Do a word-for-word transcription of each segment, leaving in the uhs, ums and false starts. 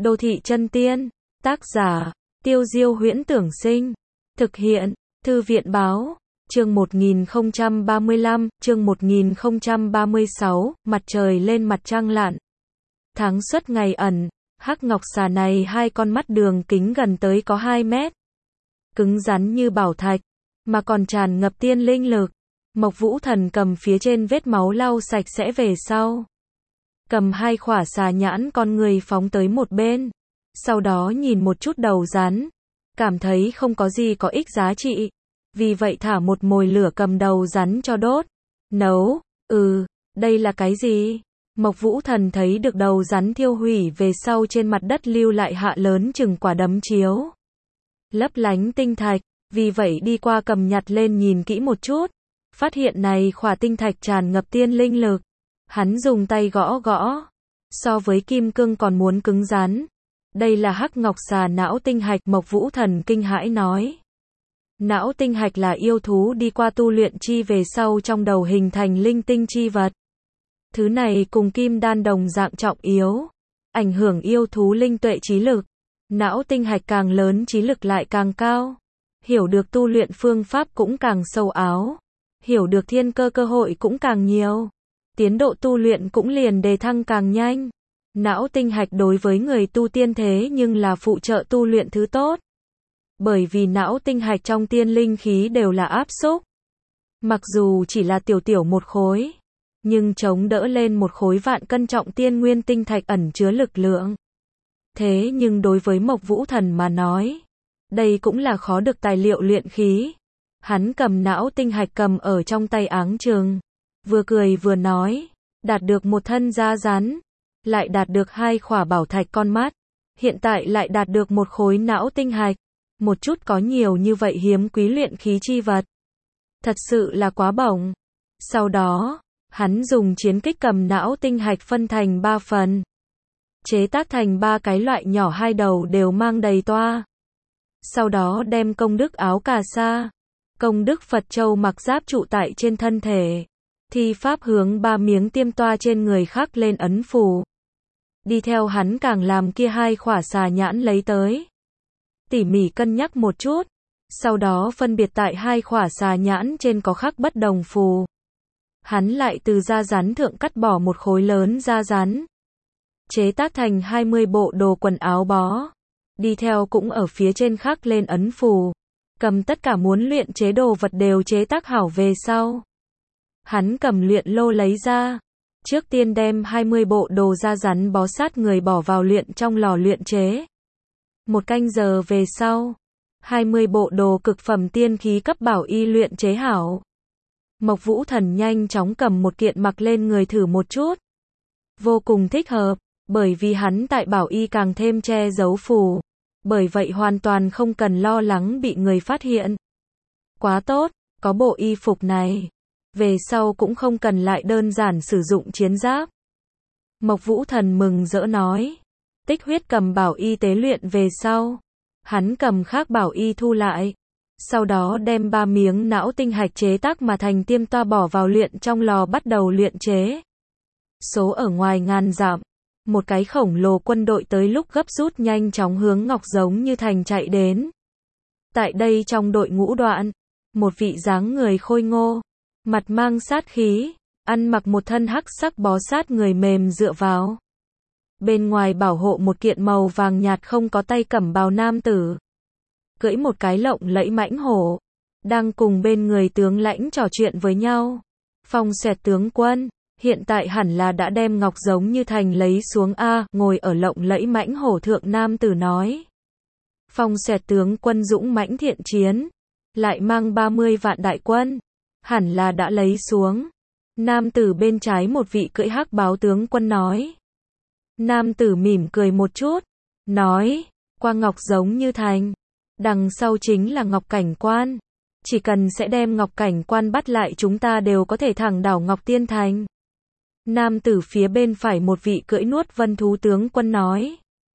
Đô thị chân tiên. Tác giả, Tiêu Diêu Huyễn Tưởng Sinh. Thực hiện, Thư viện Báo. Chương một nghìn không trăm ba mươi lăm, chương một nghìn không trăm ba mươi sáu, mặt trời lên mặt trăng lặn. Tháng xuất ngày ẩn, hắc ngọc xà này hai con mắt đường kính gần tới có hai mét. Cứng rắn như bảo thạch, mà còn tràn ngập tiên linh lực. Mộc Vũ Thần cầm phía trên vết máu lau sạch sẽ về sau. Cầm hai khỏa xà nhãn con người phóng tới một bên. Sau đó nhìn một chút đầu rắn. Cảm thấy không có gì có ích giá trị. Vì vậy thả một mồi lửa cầm đầu rắn cho đốt. Nấu, ừ, đây là cái gì? Mộc Vũ Thần thấy được đầu rắn thiêu hủy về sau trên mặt đất lưu lại hạ lớn chừng quả đấm chiếu. Lấp lánh tinh thạch, vì vậy đi qua cầm nhặt lên nhìn kỹ một chút. Phát hiện này khỏa tinh thạch tràn ngập tiên linh lực. Hắn dùng tay gõ gõ. So với kim cương còn muốn cứng rắn. Đây là hắc ngọc xà não tinh hạch, Mộc Vũ Thần kinh hãi nói. Não tinh hạch là yêu thú đi qua tu luyện chi về sau trong đầu hình thành linh tinh chi vật. Thứ này cùng kim đan đồng dạng trọng yếu. Ảnh hưởng yêu thú linh tuệ trí lực. Não tinh hạch càng lớn trí lực lại càng cao. Hiểu được tu luyện phương pháp cũng càng sâu áo. Hiểu được thiên cơ cơ hội cũng càng nhiều. Tiến độ tu luyện cũng liền đề thăng càng nhanh. Não tinh hạch đối với người tu tiên thế nhưng là phụ trợ tu luyện thứ tốt. Bởi vì não tinh hạch trong tiên linh khí đều là áp xúc. Mặc dù chỉ là tiểu tiểu một khối, nhưng chống đỡ lên một khối vạn cân trọng tiên nguyên tinh thạch ẩn chứa lực lượng. Thế nhưng đối với Mộc Vũ Thần mà nói, đây cũng là khó được tài liệu luyện khí. Hắn cầm não tinh hạch cầm ở trong tay áng chừng, vừa cười vừa nói, đạt được một thân da rắn, lại đạt được hai khỏa bảo thạch con mắt, hiện tại lại đạt được một khối não tinh hạch, một chút có nhiều như vậy hiếm quý luyện khí chi vật. Thật sự là quá bổng. Sau đó, hắn dùng chiến kích cầm não tinh hạch phân thành ba phần. Chế tác thành ba cái loại nhỏ hai đầu đều mang đầy toa. Sau đó đem công đức áo cà sa, công đức Phật châu mặc giáp trụ tại trên thân thể. Thi pháp hướng ba miếng tiêm toa trên người khắc lên ấn phù. Đi theo hắn càng làm kia hai khỏa xà nhãn lấy tới. Tỉ mỉ cân nhắc một chút. Sau đó phân biệt tại hai khỏa xà nhãn trên có khắc bất đồng phù. Hắn lại từ da rắn thượng cắt bỏ một khối lớn da rắn. Chế tác thành hai mươi bộ đồ quần áo bó. Đi theo cũng ở phía trên khắc lên ấn phù. Cầm tất cả muốn luyện chế đồ vật đều chế tác hảo về sau. Hắn cầm luyện lô lấy ra. Trước tiên đem hai mươi bộ đồ da rắn bó sát người bỏ vào luyện trong lò luyện chế. Một canh giờ về sau, hai mươi bộ đồ cực phẩm tiên khí cấp bảo y luyện chế hảo. Mộc Vũ Thần nhanh chóng cầm một kiện mặc lên người thử một chút. Vô cùng thích hợp, bởi vì hắn tại bảo y càng thêm che giấu phù. Bởi vậy hoàn toàn không cần lo lắng bị người phát hiện. Quá tốt, có bộ y phục này. Về sau cũng không cần lại đơn giản sử dụng chiến giáp. Mộc Vũ Thần mừng rỡ nói. Tích huyết cầm bảo y tế luyện về sau. Hắn cầm khác bảo y thu lại. Sau đó đem ba miếng não tinh hạch chế tác mà thành tiêm toa bỏ vào luyện trong lò bắt đầu luyện chế. Số ở ngoài ngàn dặm. Một cái khổng lồ quân đội tới lúc gấp rút nhanh chóng hướng Ngọc Giống Như Thành chạy đến. Tại đây trong đội ngũ đoạn, một vị dáng người khôi ngô, mặt mang sát khí, ăn mặc một thân hắc sắc bó sát người mềm dựa vào. Bên ngoài bảo hộ một kiện màu vàng nhạt không có tay cẩm bào nam tử. Cưỡi một cái lộng lẫy mãnh hổ. Đang cùng bên người tướng lãnh trò chuyện với nhau. Phong xoẹt tướng quân, hiện tại hẳn là đã đem Ngọc Giống Như Thành lấy xuống A, ngồi ở lộng lẫy mãnh hổ thượng nam tử nói. Phong xoẹt tướng quân dũng mãnh thiện chiến. Lại mang ba mươi vạn đại quân. Hẳn là đã lấy xuống. Nam tử bên trái một vị cưỡi hắc báo tướng quân nói. Nam tử mỉm cười một chút, nói, qua Ngọc Giống Như Thành, đằng sau chính là Ngọc Cảnh Quan, chỉ cần sẽ đem Ngọc Cảnh Quan bắt lại chúng ta đều có thể thẳng đảo Ngọc Tiên Thành. Nam tử phía bên phải một vị cưỡi nuốt vân thú tướng quân nói,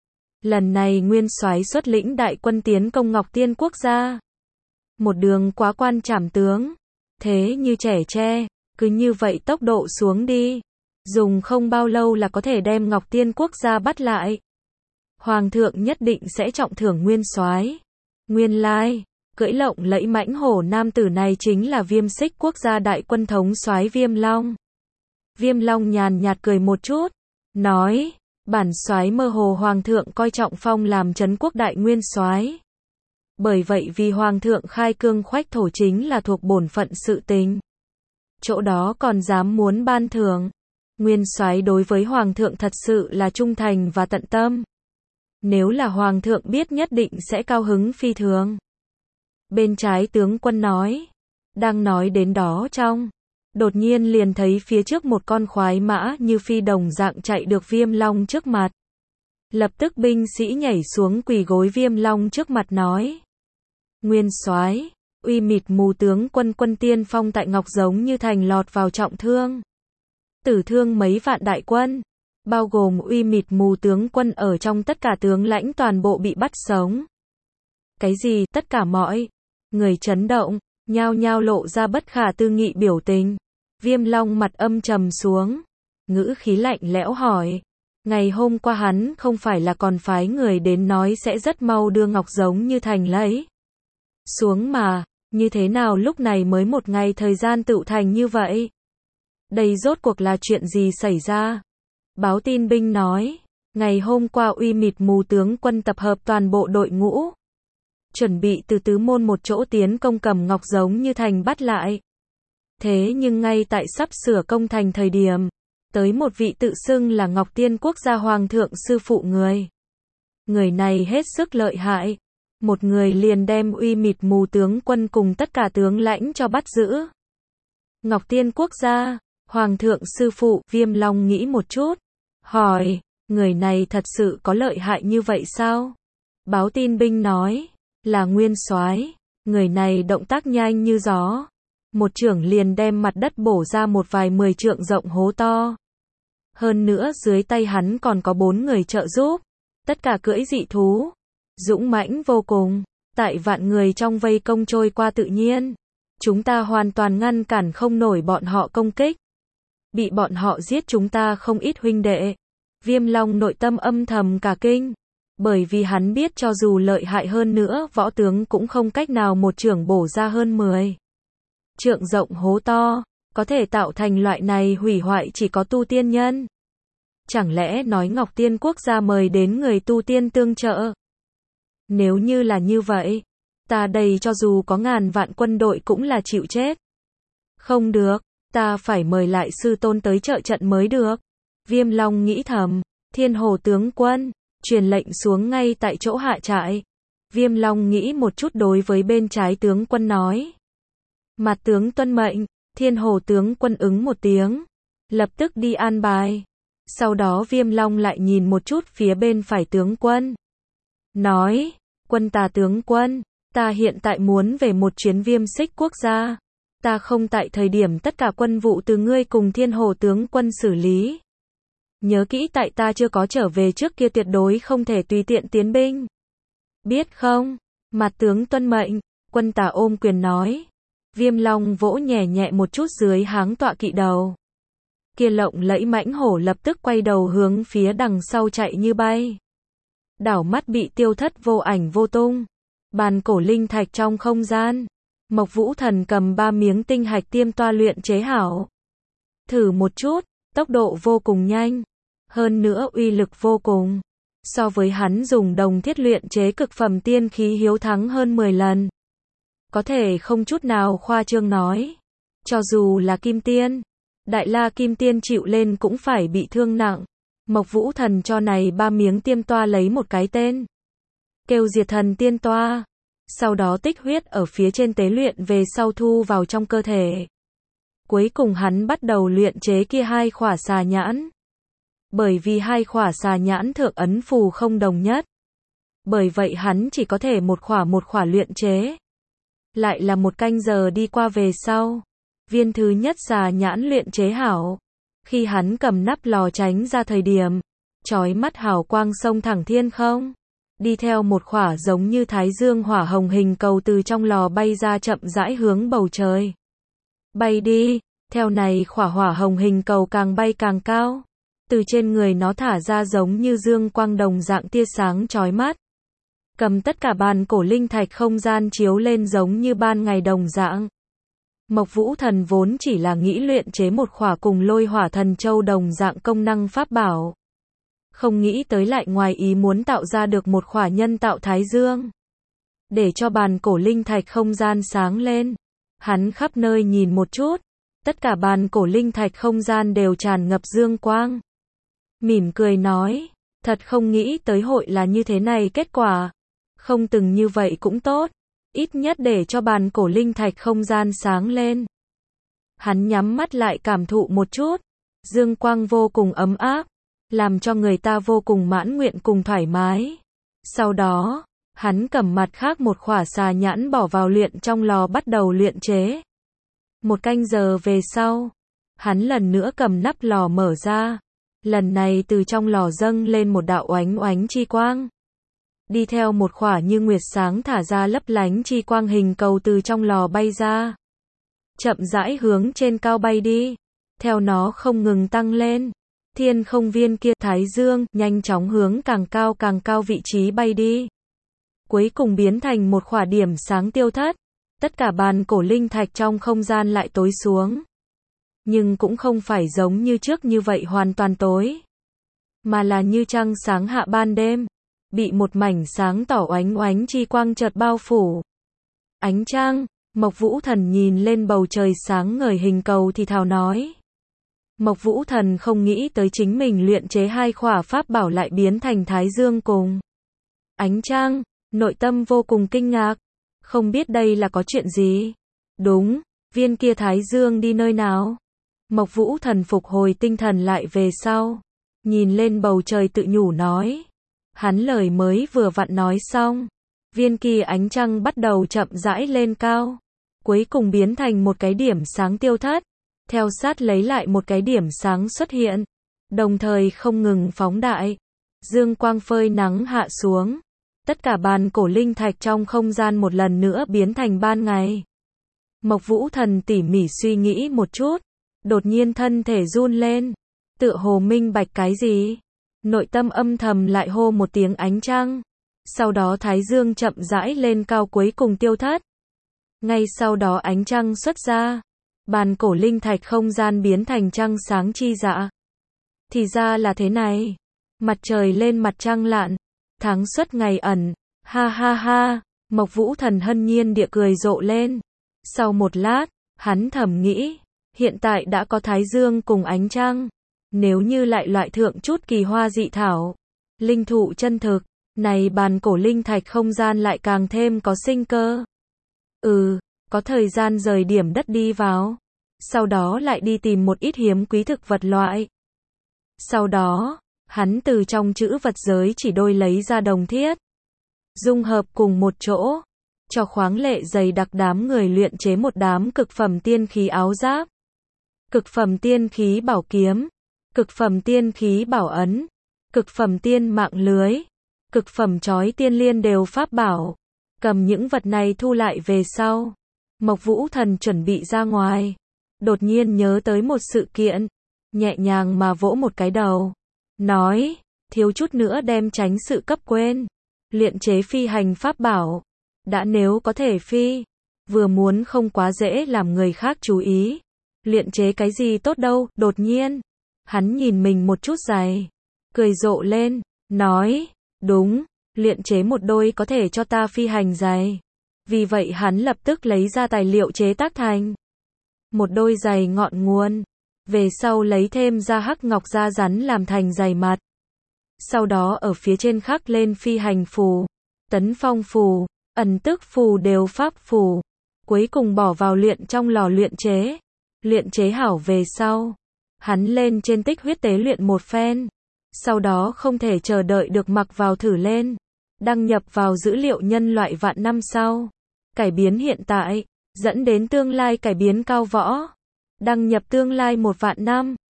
lần này nguyên soái xuất lĩnh đại quân tiến công Ngọc Tiên quốc gia, một đường quá quan trảm tướng, thế như trẻ tre, cứ như vậy tốc độ xuống đi. Dùng không bao lâu là có thể đem Ngọc Tiên quốc gia bắt lại. Hoàng thượng nhất định sẽ trọng thưởng Nguyên Soái. Nguyên lai, cưỡi lộng lẫy mãnh hổ nam tử này chính là Viêm Xích Quốc gia đại quân thống soái Viêm Long. Viêm Long nhàn nhạt cười một chút, nói, bản soái mơ hồ Hoàng thượng coi trọng phong làm trấn quốc đại nguyên soái. Bởi vậy vì Hoàng thượng khai cương khoách thổ chính là thuộc bổn phận sự tình. Chỗ đó còn dám muốn ban thưởng. Nguyên soái đối với Hoàng thượng thật sự là trung thành và tận tâm. Nếu là Hoàng thượng biết nhất định sẽ cao hứng phi thường. Bên trái tướng quân nói. Đang nói đến đó trong. Đột nhiên liền thấy phía trước một con khoái mã như phi đồng dạng chạy được Viêm Long trước mặt. Lập tức binh sĩ nhảy xuống quỳ gối Viêm Long trước mặt nói. Nguyên soái, uy mịt mù tướng quân quân tiên phong tại Ngọc Giống như thành lọt vào trọng thương. Tử thương mấy vạn đại quân, bao gồm uy mịt mù tướng quân ở trong tất cả tướng lãnh toàn bộ bị bắt sống. Cái gì tất cả mọi người chấn động, nhao nhao lộ ra bất khả tư nghị biểu tình. Viêm Long mặt âm trầm xuống, ngữ khí lạnh lẽo hỏi. Ngày hôm qua hắn không phải là còn phái người đến nói sẽ rất mau đưa Ngọc Giống như thành lấy xuống mà, như thế nào lúc này mới một ngày thời gian tựu thành như vậy? Đây rốt cuộc là chuyện gì xảy ra? Báo tin binh nói, ngày hôm qua uy mịt mù tướng quân tập hợp toàn bộ đội ngũ, chuẩn bị từ tứ môn một chỗ tiến công cầm Ngọc Giống như thành bắt lại. Thế nhưng ngay tại sắp sửa công thành thời điểm, tới một vị tự xưng là Ngọc Tiên Quốc gia Hoàng thượng sư phụ người. Người này hết sức lợi hại. Một người liền đem uy mịt mù tướng quân cùng tất cả tướng lãnh cho bắt giữ. Ngọc Tiên Quốc gia, Hoàng thượng sư phụ, Viêm Long nghĩ một chút. Hỏi, người này thật sự có lợi hại như vậy sao? Báo tin binh nói, là nguyên soái. Người này động tác nhanh như gió. Một chưởng liền đem mặt đất bổ ra một vài mười trượng rộng hố to. Hơn nữa dưới tay hắn còn có bốn người trợ giúp. Tất cả cưỡi dị thú. Dũng mãnh vô cùng. Tại vạn người trong vây công trôi qua tự nhiên. Chúng ta hoàn toàn ngăn cản không nổi bọn họ công kích. Bị bọn họ giết chúng ta không ít huynh đệ. Viêm Long nội tâm âm thầm cả kinh. Bởi vì hắn biết cho dù lợi hại hơn nữa võ tướng cũng không cách nào một chưởng bổ ra hơn mười trượng rộng hố to. Có thể tạo thành loại này hủy hoại chỉ có tu tiên nhân. Chẳng lẽ nói Ngọc Tiên Quốc gia mời đến người tu tiên tương trợ? Nếu như là như vậy, ta đây cho dù có ngàn vạn quân đội cũng là chịu chết. Không được, ta phải mời lại sư tôn tới trợ trận mới được. Viêm Long nghĩ thầm, Thiên Hồ tướng quân, truyền lệnh xuống ngay tại chỗ hạ trại. Viêm Long nghĩ một chút đối với bên trái tướng quân nói. Mặt tướng tuân mệnh, Thiên Hồ tướng quân ứng một tiếng. Lập tức đi an bài. Sau đó Viêm Long lại nhìn một chút phía bên phải tướng quân. Nói, quân Tà tướng quân, ta hiện tại muốn về một chuyến Viêm Xích Quốc gia. Ta không tại thời điểm tất cả quân vụ từ ngươi cùng Thiên Hồ tướng quân xử lý. Nhớ kỹ tại ta chưa có trở về trước kia tuyệt đối không thể tùy tiện tiến binh. Biết không? Mặt tướng tuân mệnh, quân Tà ôm quyền nói. Viêm Long vỗ nhẹ nhẹ một chút dưới háng tọa kỵ đầu. Kia lộng lẫy mãnh hổ lập tức quay đầu hướng phía đằng sau chạy như bay. Đảo mắt bị tiêu thất vô ảnh vô tung. Bàn cổ linh thạch trong không gian. Mộc Vũ Thần cầm ba miếng tinh hạch tiêm toa luyện chế hảo. Thử một chút, tốc độ vô cùng nhanh. Hơn nữa uy lực vô cùng. So với hắn dùng đồng thiết luyện chế cực phẩm tiên khí hiếu thắng hơn mười lần. Có thể không chút nào khoa trương nói. Cho dù là kim tiên, Đại La kim tiên chịu lên cũng phải bị thương nặng. Mộc Vũ Thần cho này ba miếng tiêm toa lấy một cái tên. Kêu Diệt Thần Tiên Toa. Sau đó tích huyết ở phía trên tế luyện về sau thu vào trong cơ thể. Cuối cùng hắn bắt đầu luyện chế kia hai khỏa xà nhãn. Bởi vì hai khỏa xà nhãn thượng ấn phù không đồng nhất. Bởi vậy hắn chỉ có thể một khỏa một khỏa luyện chế. Lại là một canh giờ đi qua về sau. Viên thứ nhất xà nhãn luyện chế hảo. Khi hắn cầm nắp lò tránh ra thời điểm. Chói mắt hào quang sông thẳng thiên không. Đi theo một khỏa giống như thái dương hỏa hồng hình cầu từ trong lò bay ra chậm rãi hướng bầu trời. Bay đi, theo này khỏa hỏa hồng hình cầu càng bay càng cao. từ trên người nó thả ra giống như dương quang đồng dạng tia sáng chói mắt. Cầm tất cả bàn cổ linh thạch không gian chiếu lên giống như ban ngày đồng dạng. Mộc Vũ Thần vốn chỉ là nghĩ luyện chế một khỏa cùng Lôi Hỏa Thần Châu đồng dạng công năng pháp bảo. Không nghĩ tới lại ngoài ý muốn tạo ra được một khỏa nhân tạo thái dương. Để cho bàn cổ linh thạch không gian sáng lên. Hắn khắp nơi nhìn một chút. Tất cả bàn cổ linh thạch không gian đều tràn ngập dương quang. Mỉm cười nói, thật không nghĩ tới hội là như thế này kết quả. Không từng như vậy cũng tốt. Ít nhất để cho bàn cổ linh thạch không gian sáng lên. Hắn nhắm mắt lại cảm thụ một chút. Dương quang vô cùng ấm áp. Làm cho người ta vô cùng mãn nguyện cùng thoải mái. Sau đó, hắn cầm mặt khác một khỏa xà nhãn bỏ vào luyện trong lò bắt đầu luyện chế. Một canh giờ về sau, hắn lần nữa cầm nắp lò mở ra. Lần này từ trong lò dâng lên một đạo oánh oánh chi quang. Đi theo một khỏa như nguyệt sáng thả ra lấp lánh chi quang hình cầu từ trong lò bay ra. Chậm rãi hướng trên cao bay đi. Theo nó không ngừng tăng lên. Thiên không viên kia thái dương nhanh chóng hướng càng cao càng cao vị trí bay đi. Cuối cùng biến thành một khỏa điểm sáng tiêu thất. Tất cả bàn cổ linh thạch trong không gian lại tối xuống. Nhưng cũng không phải giống như trước như vậy hoàn toàn tối. Mà là như trăng sáng hạ ban đêm. Bị một mảnh sáng tỏ oánh oánh chi quang chợt bao phủ. Ánh trăng, Mộc Vũ Thần nhìn lên bầu trời sáng ngời hình cầu thì thào nói. Mộc Vũ Thần không nghĩ tới chính mình luyện chế hai khỏa pháp bảo lại biến thành thái dương cùng ánh trăng, nội tâm vô cùng kinh ngạc. Không biết đây là có chuyện gì? Đúng, viên kia thái dương đi nơi nào? Mộc Vũ Thần phục hồi tinh thần lại về sau. Nhìn lên bầu trời tự nhủ nói. Hắn lời mới vừa vặn nói xong. Viên kia ánh trăng bắt đầu chậm rãi lên cao. Cuối cùng biến thành một cái điểm sáng tiêu thất. Theo sát lấy lại một cái điểm sáng xuất hiện. Đồng thời không ngừng phóng đại. Dương quang phơi nắng hạ xuống. Tất cả bàn cổ linh thạch trong không gian một lần nữa biến thành ban ngày. Mộc Vũ Thần tỉ mỉ suy nghĩ một chút. Đột nhiên thân thể run lên. Tựa hồ minh bạch cái gì? Nội tâm âm thầm lại hô một tiếng ánh trăng. Sau đó thái dương chậm rãi lên cao cuối cùng tiêu thất. Ngay sau đó ánh trăng xuất ra. Bàn cổ linh thạch không gian biến thành trăng sáng chi dạ. Thì ra là thế này. Mặt trời lên mặt trăng lặn. Tháng xuất ngày ẩn. Ha ha ha. Mộc Vũ Thần hân nhiên địa cười rộ lên. Sau một lát, hắn thầm nghĩ. Hiện tại đã có thái dương cùng ánh trăng. Nếu như lại loại thượng chút kỳ hoa dị thảo. Linh thụ chân thực. Này bàn cổ linh thạch không gian lại càng thêm có sinh cơ. Ừ, có thời gian rời điểm đất đi vào. Sau đó lại đi tìm một ít hiếm quý thực vật loại. Sau đó, hắn từ trong chữ vật giới chỉ đôi lấy ra đồng thiết. Dung hợp cùng một chỗ. Cho khoáng lệ dày đặc đám người luyện chế một đám cực phẩm tiên khí áo giáp. Cực phẩm tiên khí bảo kiếm. Cực phẩm tiên khí bảo ấn. Cực phẩm tiên mạng lưới. Cực phẩm chói tiên liên đều pháp bảo. Cầm những vật này thu lại về sau. Mộc Vũ Thần chuẩn bị ra ngoài. Đột nhiên nhớ tới một sự kiện. Nhẹ nhàng mà vỗ một cái đầu. Nói, thiếu chút nữa đem tránh sự cấp quên. Luyện chế phi hành pháp bảo. Đã nếu có thể phi. Vừa muốn không quá dễ làm người khác chú ý. Luyện chế cái gì tốt đâu, đột nhiên. Hắn nhìn mình một chút dài. Cười rộ lên, nói, đúng, luyện chế một đôi có thể cho ta phi hành giày. Vì vậy hắn lập tức lấy ra tài liệu chế tác thành một đôi giày ngọn nguồn. Về sau lấy thêm ra hắc ngọc da rắn làm thành giày mặt. Sau đó ở phía trên khắc lên phi hành phù, tấn phong phù, ẩn tức phù đều pháp phù. Cuối cùng bỏ vào luyện trong lò luyện chế. Luyện chế hảo về sau. Hắn lên trên tích huyết tế luyện một phen. Sau đó không thể chờ đợi được mặc vào thử lên. Đăng nhập vào dữ liệu nhân loại vạn năm sau. Cải biến hiện tại. Dẫn đến tương lai cải biến cao võ. Đăng nhập tương lai một vạn năm.